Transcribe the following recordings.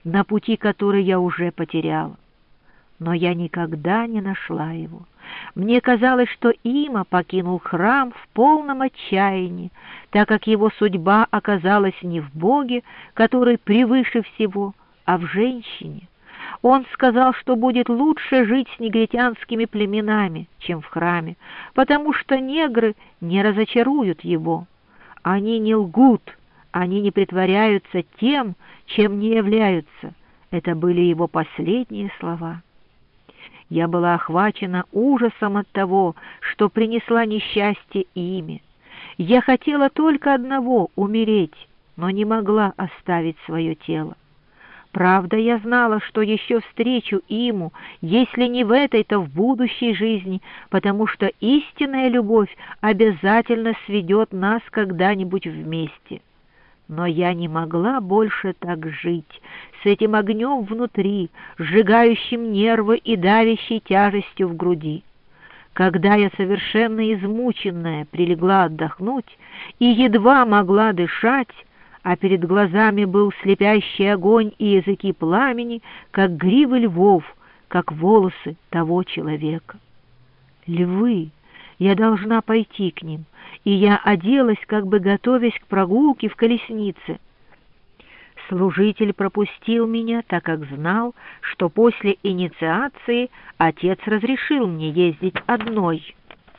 на пути, который я уже потеряла. Но я никогда не нашла его. Мне казалось, что Има покинул храм в полном отчаянии, так как его судьба оказалась не в Боге, который превыше всего, а в женщине. Он сказал, что будет лучше жить с негритянскими племенами, чем в храме, потому что негры не разочаруют его. Они не лгут, они не притворяются тем, чем не являются. Это были его последние слова. Я была охвачена ужасом от того, что принесла несчастье Име. Я хотела только одного — умереть, но не могла оставить свое тело. Правда, я знала, что еще встречу Иму, если не в этой, то в будущей жизни, потому что истинная любовь обязательно сведет нас когда-нибудь вместе. Но я не могла больше так жить, с этим огнем внутри, сжигающим нервы и давящей тяжестью в груди. Когда я, совершенно измученная, прилегла отдохнуть и едва могла дышать, а перед глазами был слепящий огонь и языки пламени, как гривы львов, как волосы того человека. Львы! Я должна пойти к ним, и я оделась, как бы готовясь к прогулке в колеснице. Служитель пропустил меня, так как знал, что после инициации отец разрешил мне ездить одной.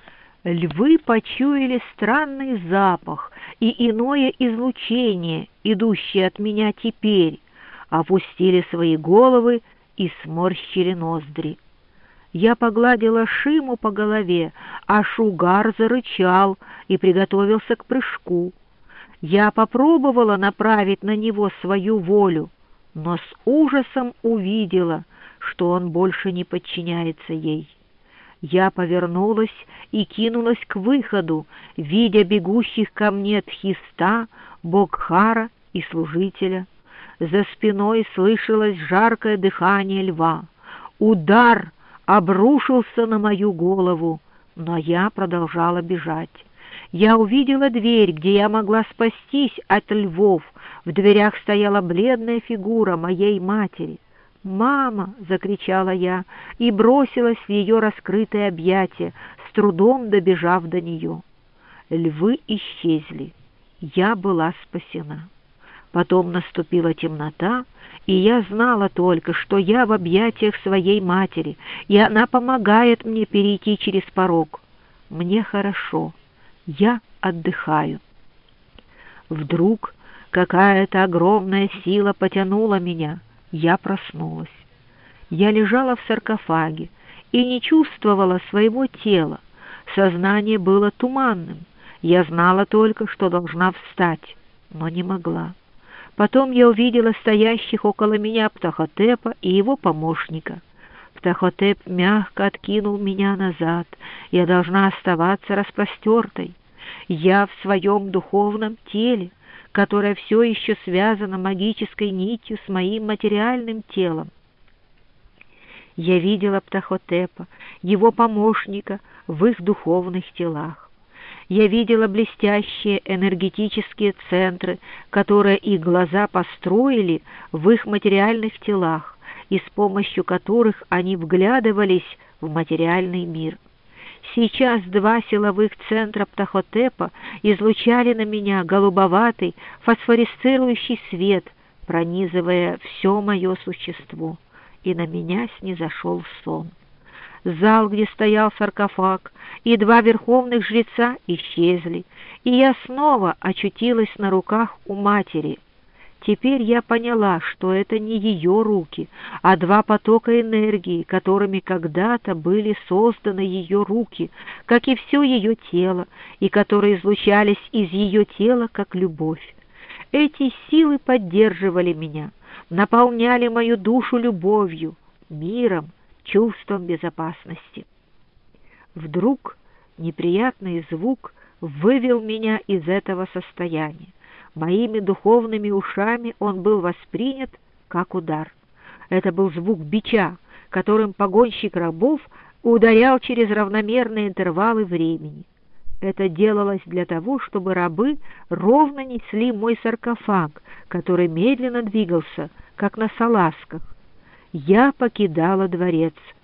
Львы почуяли странный запах и иное излучение, идущее от меня теперь, опустили свои головы и сморщили ноздри. Я погладила Шиму по голове, а Шугар зарычал и приготовился к прыжку. Я попробовала направить на него свою волю, но с ужасом увидела, что он больше не подчиняется ей. Я повернулась и кинулась к выходу, видя бегущих ко мне Тхиста, Богхара и служителя. За спиной слышалось жаркое дыхание льва. Удар обрушился на мою голову, но я продолжала бежать. Я увидела дверь, где я могла спастись от львов. В дверях стояла бледная фигура моей матери. «Мама!» — закричала я и бросилась в ее раскрытое объятие, с трудом добежав до нее. Львы исчезли. Я была спасена. Потом наступила темнота, и я знала только, что я в объятиях своей матери, и она помогает мне перейти через порог. Мне хорошо. Я отдыхаю. Вдруг какая-то огромная сила потянула меня. Я проснулась. Я лежала в саркофаге и не чувствовала своего тела. Сознание было туманным. Я знала только, что должна встать, но не могла. Потом я увидела стоящих около меня Птахотепа и его помощника. Птахотеп мягко откинул меня назад. Я должна оставаться распростертой. Я в своем духовном теле, которое все еще связано магической нитью с моим материальным телом. Я видела Птахотепа, его помощника в их духовных телах. Я видела блестящие энергетические центры, которые их глаза построили в их материальных телах, и с помощью которых они вглядывались в материальный мир. Сейчас два силовых центра Птахотепа излучали на меня голубоватый фосфорисцирующий свет, пронизывая все мое существо, и на меня снизошел сон. Зал, где стоял саркофаг, и два верховных жреца исчезли, и я снова очутилась на руках у матери. Теперь я поняла, что это не ее руки, а два потока энергии, которыми когда-то были созданы ее руки, как и все ее тело, и которые излучались из ее тела, как любовь. Эти силы поддерживали меня, наполняли мою душу любовью, миром, чувством безопасности. Вдруг неприятный звук вывел меня из этого состояния. Моими духовными ушами он был воспринят как удар. Это был звук бича, которым погонщик рабов ударял через равномерные интервалы времени. Это делалось для того, чтобы рабы ровно несли мой саркофаг, который медленно двигался, как на салазках. Я покидала дворец,